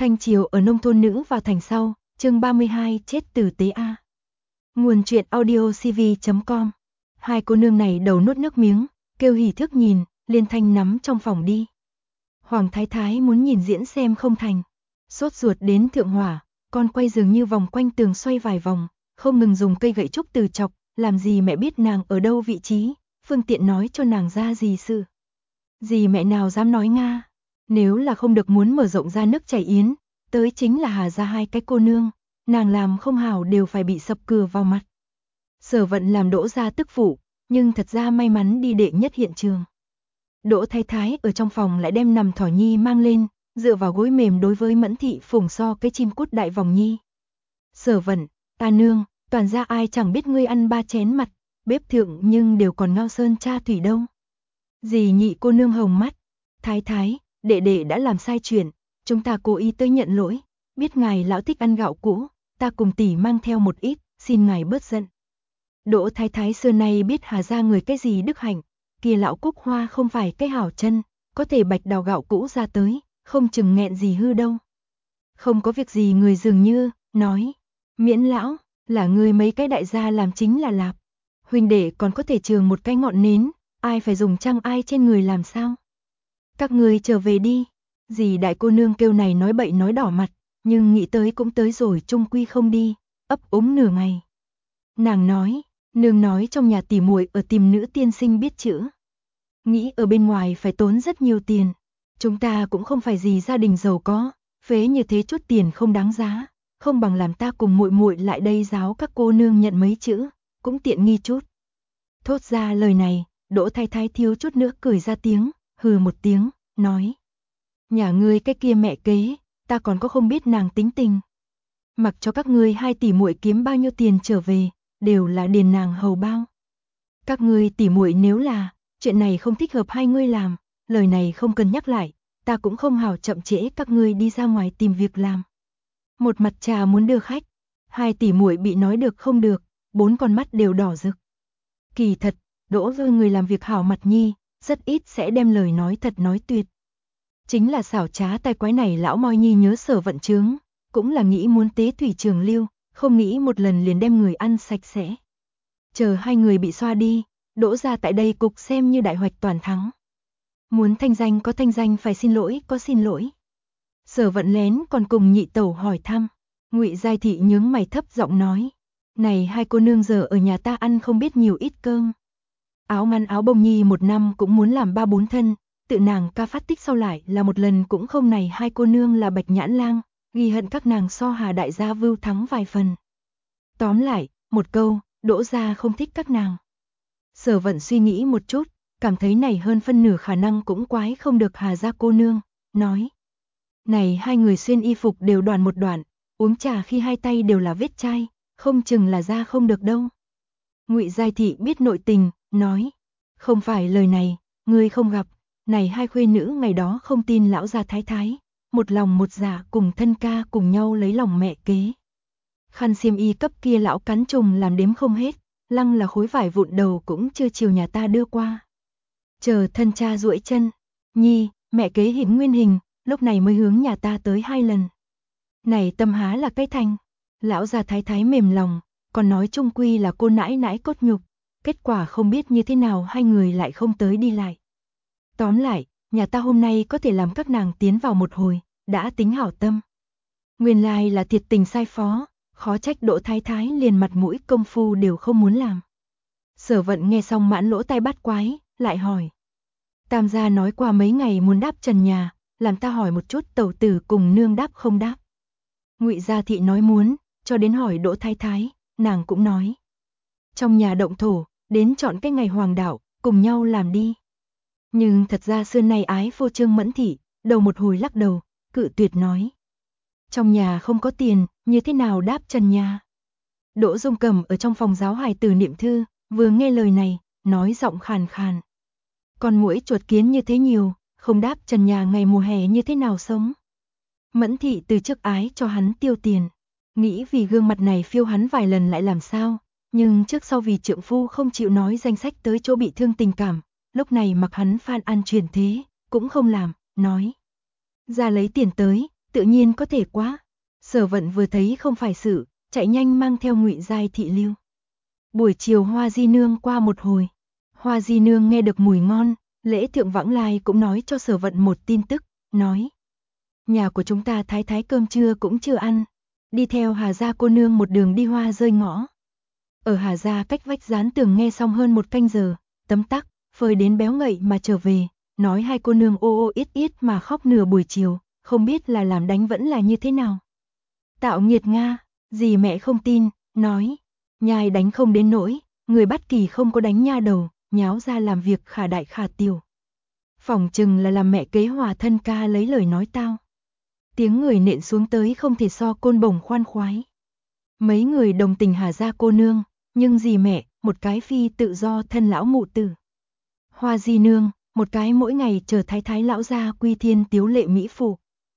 Thanh triều ở nông thôn nữ vào thành sau, chương 32 chết tử tế a. Nguồn truyện audio cv.com. Hai cô nương này đầu nuốt nước miếng, kêu hỉ thức nhìn, Liên Thanh nắm trong phòng đi. Hoàng Thái Thái muốn nhìn diễn xem không thành, sốt ruột đến thượng hỏa, con quay dường như vòng quanh tường xoay vài vòng, không ngừng dùng cây gậy trúc từ chọc, làm gì mẹ biết nàng ở đâu vị trí, phương tiện nói cho nàng ra gì sự. Gì mẹ nào dám nói nga, nếu là không được muốn mở rộng ra nước chảy yến, tới chính là Hà gia hai cái cô nương, nàng làm không hảo đều phải bị sập cửa vào mặt. Sở Vận làm Đỗ gia tức phụ, nhưng thật ra may mắn đi đệ nhất hiện trường. Đỗ Thái Thái ở trong phòng lại đem nằm thỏ nhi mang lên, dựa vào gối mềm đối với Mẫn thị phủng so cái chim cút đại vòng nhi. Sở Vận, ta nương, toàn ra ai chẳng biết ngươi ăn 3 chén mặt, bếp thượng nhưng đều còn ngao sơn cha thủy đâu. Dì nhị cô nương hồng mắt, Thái Thái, đệ đệ đã làm sai chuyện, chúng ta cố ý tới nhận lỗi, biết ngài lão thích ăn gạo cũ, ta cùng tỷ mang theo một ít, xin ngài bớt giận. Đỗ Thái Thái xưa nay biết Hà gia người cái gì đức hạnh, kia lão Cúc Hoa không phải cái hảo chân, có thể bạch đào gạo cũ ra tới, không chừng nghẹn gì hư đâu. Không có việc gì người dường như, nói, miễn lão, là người mấy cái đại gia làm chính là lạp. Huynh đệ còn có thể trường một cái ngọn nến, ai phải dùng trăng ai trên người làm sao? Các người trở về đi. Dì đại cô nương kêu này nói bậy nói đỏ mặt, nhưng nghĩ tới cũng tới rồi chung quy không đi, ấp úng nửa ngày. Nàng nói, nương nói trong nhà tỉ muội ở tìm nữ tiên sinh biết chữ. Nghĩ ở bên ngoài phải tốn rất nhiều tiền. Chúng ta cũng không phải gì gia đình giàu có, phế như thế chút tiền không đáng giá, không bằng làm ta cùng muội muội lại đây giáo các cô nương nhận mấy chữ, cũng tiện nghi chút. Thốt ra lời này, Đỗ Thái Thái thiếu chút nữa cười ra tiếng, hừ một tiếng, nói. Nhà ngươi cái kia mẹ kế, ta còn có không biết nàng tính tình. Mặc cho các ngươi hai tỷ muội kiếm bao nhiêu tiền trở về, đều là điền nàng hầu bao. Các ngươi tỷ muội nếu là, chuyện này không thích hợp hai ngươi làm, lời này không cần nhắc lại, ta cũng không hảo chậm trễ các ngươi đi ra ngoài tìm việc làm. Một mặt trà muốn đưa khách, hai tỷ muội bị nói được không được, 4 con mắt đều đỏ rực. Kỳ thật, Đỗ Vương người làm việc hảo mặt nhi, rất ít sẽ đem lời nói thật nói tuyệt. Chính là xảo trá tai quái này lão moi nhi nhớ Sở Vận chướng, cũng là nghĩ muốn tế thủy trường lưu, không nghĩ một lần liền đem người ăn sạch sẽ. Chờ hai người bị xoa đi, Đỗ gia tại đây cục xem như đại hoạch toàn thắng. Muốn thanh danh có thanh danh, phải xin lỗi có xin lỗi. Sở Vận lén còn cùng nhị tẩu hỏi thăm, Ngụy Giai Thị nhướng mày thấp giọng nói, này hai cô nương giờ ở nhà ta ăn không biết nhiều ít cơm. Áo ngắn áo bông nhi một năm cũng muốn làm 3-4 thân, tự nàng ca phát tích sau lại là một lần cũng không, này hai cô nương là Bạch Nhãn Lang, ghi hận các nàng so Hà đại gia vưu thắng vài phần. Tóm lại, một câu, Đỗ gia không thích các nàng. Sở Vận suy nghĩ một chút, cảm thấy này hơn phân nửa khả năng cũng quái không được Hà gia cô nương, nói. Này hai người xuyên y phục đều đoàn một đoạn, uống trà khi hai tay đều là vết chai, không chừng là ra không được đâu. Ngụy Giai Thị biết nội tình, nói. Không phải lời này, ngươi không gặp, này hai khuê nữ ngày đó không tin lão gia thái thái, một lòng một dạ cùng thân ca cùng nhau lấy lòng mẹ kế. Khăn xiêm y cấp kia lão cắn trùng làm đếm không hết, lăng là khối vải vụn đầu cũng chưa chiều nhà ta đưa qua. Chờ thân cha duỗi chân, nhi, mẹ kế hiển nguyên hình, lúc này mới hướng nhà ta tới 2 lần. Này tâm há là cái thành, lão gia thái thái mềm lòng, còn nói chung quy là cô nãi nãi cốt nhục, kết quả không biết như thế nào hai người lại không tới đi lại. Tóm lại, nhà ta hôm nay có thể làm các nàng tiến vào một hồi, đã tính hảo tâm. Nguyên lai là thiệt tình sai phó, khó trách Đỗ Thái Thái liền mặt mũi công phu đều không muốn làm. Sở Vận nghe xong mãn lỗ tai bắt quái, lại hỏi. Tam gia nói qua mấy ngày muốn đáp trần nhà, làm ta hỏi một chút tẩu tử cùng nương đáp không đáp. Ngụy Gia Thị nói muốn, cho đến hỏi Đỗ Thái Thái, nàng cũng nói. Trong nhà động thổ, đến chọn cái ngày hoàng đạo, cùng nhau làm đi. Nhưng thật ra xưa nay ái phô trương Mẫn Thị, đầu một hồi lắc đầu, cự tuyệt nói. Trong nhà không có tiền, như thế nào đáp trần nhà? Đỗ Dung Cẩm ở trong phòng giáo hài tử niệm thư, vừa nghe lời này, nói giọng khàn khàn. Con muỗi chuột kiến như thế nhiều, không đáp trần nhà ngày mùa hè như thế nào sống? Mẫn Thị từ trước ái cho hắn tiêu tiền, nghĩ vì gương mặt này phiêu hắn vài lần lại làm sao, nhưng trước sau vì trượng phu không chịu nói danh sách tới chỗ bị thương tình cảm, lúc này mặc hắn phan an truyền thế, cũng không làm, nói. Ra lấy tiền tới, tự nhiên có thể quá. Sở Vận vừa thấy không phải sự, chạy nhanh mang theo Ngụy Giai thị lưu. Buổi chiều Hoa Di Nương qua một hồi, Hoa Di Nương nghe được mùi ngon, Lễ Thượng vãng lai cũng nói cho Sở Vận một tin tức, nói: nhà của chúng ta thái thái cơm trưa cũng chưa ăn, đi theo Hà gia cô nương một đường đi hoa rơi ngõ. Ở Hà gia cách vách dán tường nghe xong hơn một canh giờ, tấm tắc, phơi đến béo ngậy mà trở về, nói hai cô nương ô ô yết yết mà khóc nửa buổi chiều, không biết là làm đánh vẫn là như thế nào. Tạo nghiệt Nga, dì mẹ không tin, nói, nhai đánh không đến nỗi, người bắt kỳ không có đánh nha đầu, nháo ra làm việc khả đại khả tiểu. Phỏng chừng là làm mẹ kế Hòa thân ca lấy lời nói tao. Tiếng người nện xuống tới không thể so côn bổng khoan khoái. Mấy người đồng tình Hà gia cô nương, nhưng dì mẹ, một cái phi tự do thân lão mụ tử. Hoa Di Nương, một cái mỗi ngày chờ thái thái lão gia quy thiên tiếu lệ mỹ phụ.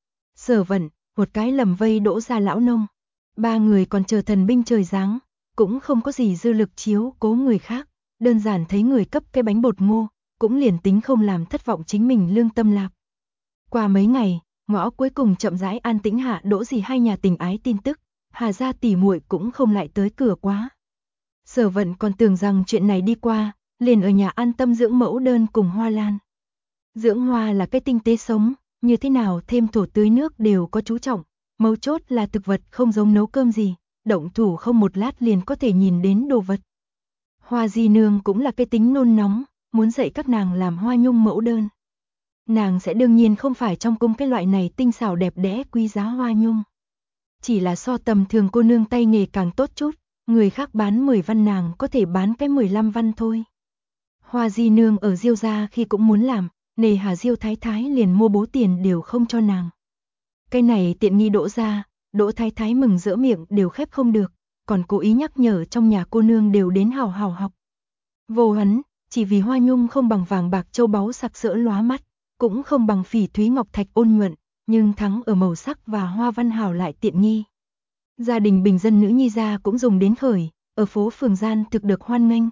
Sở Vận, một cái lầm vây đỗ gia lão nông. Ba người còn chờ thần binh trời giáng, cũng không có gì dư lực chiếu cố người khác, đơn giản thấy người cấp cái bánh bột ngô, cũng liền tính không làm thất vọng chính mình lương tâm lạc. Qua mấy ngày, ngõ cuối cùng chậm rãi an tĩnh hạ đỗ gì hai nhà tình ái tin tức, Hà gia tỷ muội cũng không lại tới cửa quá. Sở Vận còn tưởng rằng chuyện này đi qua, liền ở nhà an tâm dưỡng mẫu đơn cùng Hoa Lan. Dưỡng hoa là cái tinh tế sống, như thế nào thêm thổ tưới nước đều có chú trọng, mấu chốt là thực vật không giống nấu cơm gì, động thủ không một lát liền có thể nhìn đến đồ vật. Hoa Di Nương cũng là cái tính nôn nóng, muốn dạy các nàng làm hoa nhung mẫu đơn. Nàng sẽ đương nhiên không phải trong cung cái loại này tinh xảo đẹp đẽ quý giá hoa nhung. Chỉ là so tầm thường cô nương tay nghề càng tốt chút, người khác bán 10 văn nàng có thể bán cái 15 văn thôi. Hoa Di Nương ở Diêu gia khi cũng muốn làm, nề hà Diêu thái thái liền mua bố tiền đều không cho nàng. Cái này tiện nghi đỗ ra, đỗ thái thái mừng rỡ miệng đều khép không được, còn cố ý nhắc nhở trong nhà cô nương đều đến hào hào học. Vô hắn, chỉ vì hoa nhung không bằng vàng bạc châu báu sặc sỡ lóa mắt, cũng không bằng phỉ thúy ngọc thạch ôn nhuận, nhưng thắng ở màu sắc và hoa văn hào lại tiện nghi. Gia đình bình dân nữ nhi gia cũng dùng đến khởi, ở phố phường gian thực được hoan nghênh.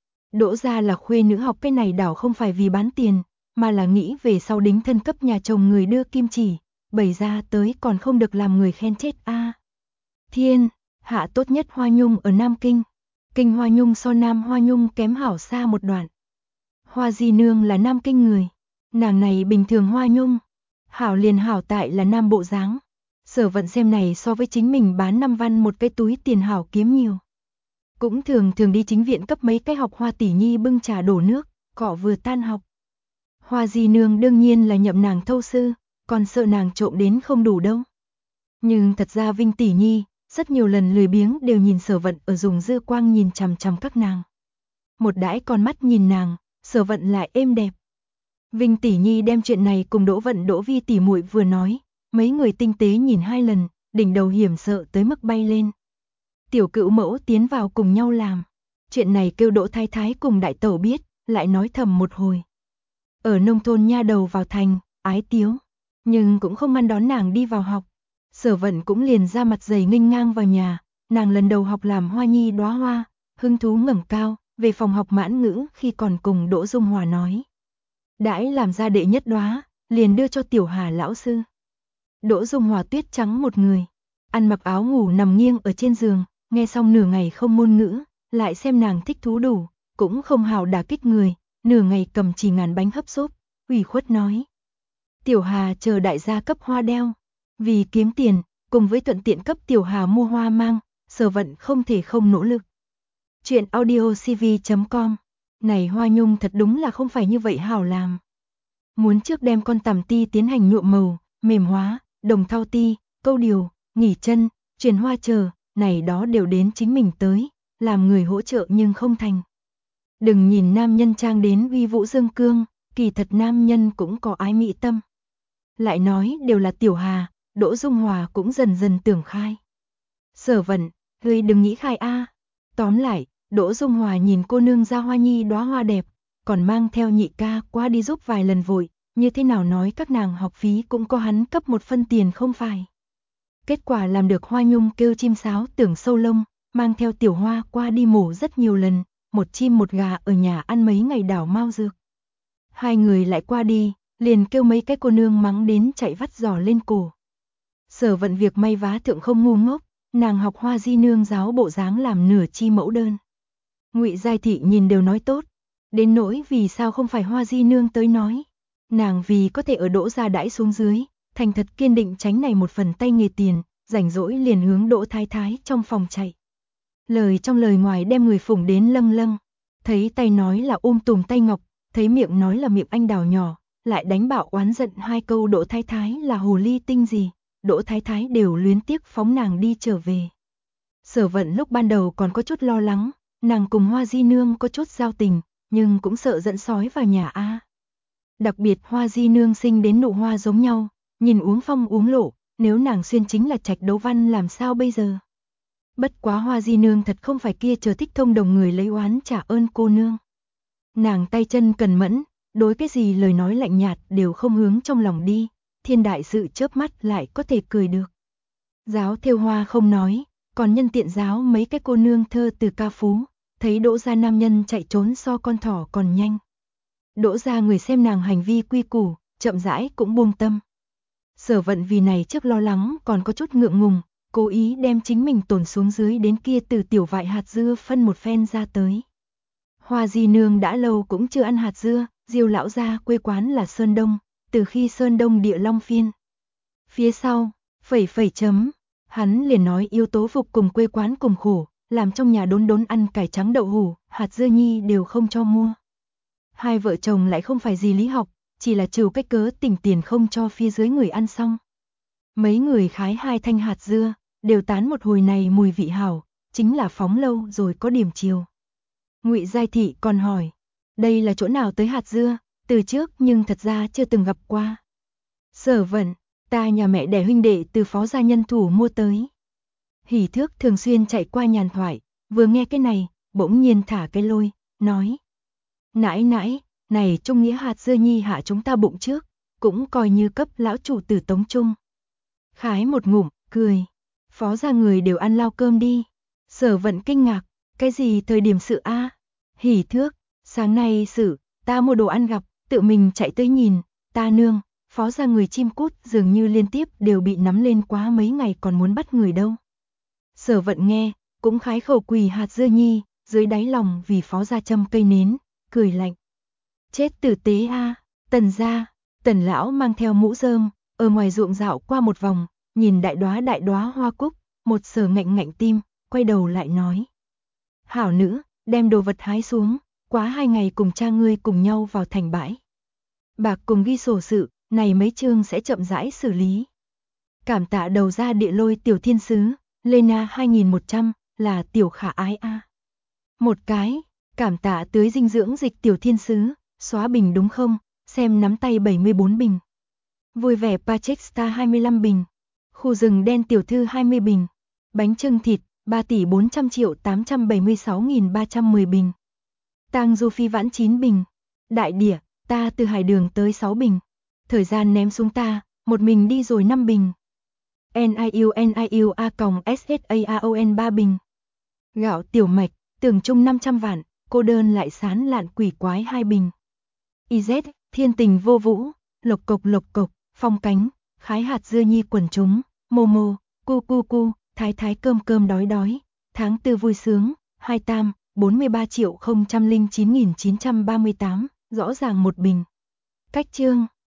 Đỗ gia là khuê nữ học cái này đảo không phải vì bán tiền, mà là nghĩ về sau đính thân cấp nhà chồng người đưa kim chỉ, bày ra tới còn không được làm người khen chết a. Thiên, hạ tốt nhất hoa nhung ở Nam Kinh. Kinh hoa nhung so Nam hoa nhung kém hảo xa một đoạn. Hoa Di Nương là Nam Kinh người, nàng này bình thường hoa nhung, hảo liền hảo tại là Nam bộ dáng. Sở Vận xem này so với chính mình bán 5 văn một cái túi tiền hảo kiếm nhiều. Cũng thường đi chính viện cấp mấy cái học hoa tỷ nhi bưng trà đổ nước, cọ vừa tan học. Hoa Di Nương đương nhiên là nhậm nàng thâu sư, còn sợ nàng trộm đến không đủ đâu. Nhưng thật ra Vinh tỷ nhi, rất nhiều lần lười biếng đều nhìn Sở Vận ở dùng dư quang nhìn chằm chằm các nàng. Một đãi con mắt nhìn nàng, Sở Vận lại êm đẹp. Vinh tỷ nhi đem chuyện này cùng Đỗ Vận Đỗ Vi tỷ muội vừa nói, mấy người tinh tế nhìn 2 lần, đỉnh đầu hiểm sợ tới mức bay lên. Tiểu Cữu mẫu tiến vào cùng nhau làm. Chuyện này kêu Đỗ thái thái cùng đại tẩu biết, lại nói thầm một hồi. Ở nông thôn nha đầu vào thành, ái tiếu, nhưng cũng không ngăn đón nàng đi vào học. Sở Vận cũng liền ra mặt dày nghênh ngang vào nhà, nàng lần đầu học làm hoa nhi đóa hoa, hứng thú ngẩng cao, về phòng học mãn ngữ khi còn cùng Đỗ Dung Hòa nói. Đãi làm ra đệ nhất đóa, liền đưa cho Tiểu Hà lão sư. Đỗ Dung Hòa tuyết trắng một người, ăn mặc áo ngủ nằm nghiêng ở trên giường, nghe xong nửa ngày không ngôn ngữ, lại xem nàng thích thú đủ, cũng không hào đả kích người, nửa ngày cầm chỉ ngàn bánh hấp xốp, ủy khuất nói. Tiểu Hà chờ đại gia cấp hoa đeo, vì kiếm tiền, cùng với thuận tiện cấp Tiểu Hà mua hoa mang, Sở Vận không thể không nỗ lực. Chuyện audiocv.com. Này hoa nhung thật đúng là không phải như vậy hảo làm. Muốn trước đem con tằm ti tiến hành nhuộm màu, mềm hóa, đồng thau ti, câu điều, nghỉ chân, truyền hoa chờ, này đó đều đến chính mình tới, làm người hỗ trợ nhưng không thành. Đừng nhìn nam nhân trang đến uy vũ dương cương, kỳ thật nam nhân cũng có ái mỹ tâm. Lại nói đều là Tiểu Hà, Đỗ Dung Hòa cũng dần dần tưởng khai. Sở Vận, ngươi đừng nghĩ khai a. Tóm lại, Đỗ Dung Hòa nhìn cô nương ra hoa nhi đóa hoa đẹp, còn mang theo nhị ca qua đi giúp vài lần vội, như thế nào nói các nàng học phí cũng có hắn cấp một phân tiền không phải. Kết quả làm được hoa nhung kêu chim sáo tưởng sâu lông, mang theo Tiểu Hoa qua đi mổ rất nhiều lần, một chim một gà ở nhà ăn mấy ngày đảo mau dược. Hai người lại qua đi, liền kêu mấy cái cô nương mắng đến chạy vắt giò lên cổ. Sở Vận việc may vá thượng không ngu ngốc, nàng học Hoa Di nương giáo bộ dáng làm nửa chi mẫu đơn. Ngụy Giai Thị nhìn đều nói tốt, đến nỗi vì sao không phải Hoa Di nương tới nói. Nàng vì có thể ở Đỗ gia đãi xuống dưới, thành thật kiên định tránh này một phần tay nghề tiền, rảnh rỗi liền hướng Đỗ Thái Thái trong phòng chạy. Lời trong lời ngoài đem người phụng đến lâng lâng, thấy tay nói là tùm tay ngọc, thấy miệng nói là miệng anh đào nhỏ, lại đánh bạo oán giận hai câu Đỗ Thái Thái là hồ ly tinh gì, Đỗ Thái Thái đều luyến tiếc phóng nàng đi trở về. Sở Vận lúc ban đầu còn có chút lo lắng, nàng cùng Hoa Di nương có chút giao tình, nhưng cũng sợ dẫn sói vào nhà a. Đặc biệt Hoa Di nương sinh đến nụ hoa giống nhau, nhìn uống phong uống lộ, nếu nàng xuyên chính là Trạch Đấu Văn làm sao bây giờ? Bất quá Hoa Di nương thật không phải kia chờ thích thông đồng người lấy oán trả ơn cô nương. Nàng tay chân cần mẫn, đối cái gì lời nói lạnh nhạt đều không hướng trong lòng đi, thiên đại sự chớp mắt lại có thể cười được. Giáo thêu hoa không nói, còn nhân tiện giáo mấy cái cô nương thơ từ ca phú, thấy Đỗ gia nam nhân chạy trốn so con thỏ còn nhanh. Đỗ gia người xem nàng hành vi quy củ, chậm rãi cũng buông tâm. Sở Vận vì này trước lo lắng còn có chút ngượng ngùng, cố ý đem chính mình tổn xuống dưới đến kia từ tiểu vại hạt dưa phân một phen ra tới. Hoa Di nương đã lâu cũng chưa ăn hạt dưa, Diêu lão gia quê quán là Sơn Đông, từ khi Sơn Đông địa long phiên. Phía sau, phẩy chấm, hắn liền nói yếu tố phục cùng quê quán cùng khổ, làm trong nhà đốn ăn cải trắng đậu hủ, hạt dưa nhi đều không cho mua. Hai vợ chồng lại không phải gì lý học, chỉ là trừ cách cớ tỉnh tiền không cho phía dưới người ăn xong. Mấy người khái hai thanh hạt dưa, đều tán một hồi này mùi vị hảo, chính là phóng lâu rồi có điểm chiều. Ngụy Giai Thị còn hỏi, đây là chỗ nào tới hạt dưa, từ trước nhưng thật ra chưa từng gặp qua. Sở Vận, ta nhà mẹ đẻ huynh đệ từ phó gia nhân thủ mua tới. Hỉ Thước thường xuyên chạy qua nhàn thoại, vừa nghe cái này, bỗng nhiên thả cái lôi, nói. Nãi nãi, này trung nghĩa hạt dưa nhi hạ chúng ta bụng trước, cũng coi như cấp lão chủ tử tống trung. Khái một ngụm, cười, phó gia người đều ăn lao cơm đi. Sở Vận kinh ngạc, cái gì thời điểm sự a? Hỉ Thước, sáng nay sự, ta mua đồ ăn gặp, tự mình chạy tới nhìn, ta nương, phó gia người chim cút dường như liên tiếp đều bị nắm lên quá mấy ngày còn muốn bắt người đâu. Sở Vận nghe, cũng khái khẩu quỳ hạt dưa nhi, dưới đáy lòng vì phó gia châm cây nến, cười lạnh. Chết tử tế a, Tần gia, Tần lão mang theo mũ rơm, ở ngoài ruộng dạo qua một vòng, nhìn đại đóa hoa cúc, một sở ngạnh tim, quay đầu lại nói. Hảo nữ, đem đồ vật hái xuống, quá 2 ngày cùng cha ngươi cùng nhau vào thành bãi. Bạc cùng ghi sổ sự, này mấy chương sẽ chậm rãi xử lý. Cảm tạ đầu ra địa lôi tiểu thiên sứ, Lena 2100, là tiểu khả ái a. Một cái, cảm tạ tưới dinh dưỡng dịch tiểu thiên sứ, xóa bình đúng không, xem nắm tay 74 bình. Vui vẻ Patrick Star 25 bình. Khu rừng đen tiểu thư 20 bình. Bánh chưng thịt 3 tỷ 400 triệu 876.310 bình. Tang Du Phi Vãn 9 bình. Đại Địa, ta từ Hải Đường tới 6 bình. Thời gian ném xuống ta, một mình đi rồi 5 bình. NIU A.SHAAON 3 bình. Gạo tiểu mạch, tưởng chung 500 vạn, cô đơn lại sán lạn quỷ quái 2 bình. IZ, thiên tình vô vũ, lộc cộc, phong cánh, khái hạt dưa nhi quần chúng, Momo, cu, thái cơm đói, tháng 4 vui sướng, 23, 43.009.938, rõ ràng một bình. Cách chương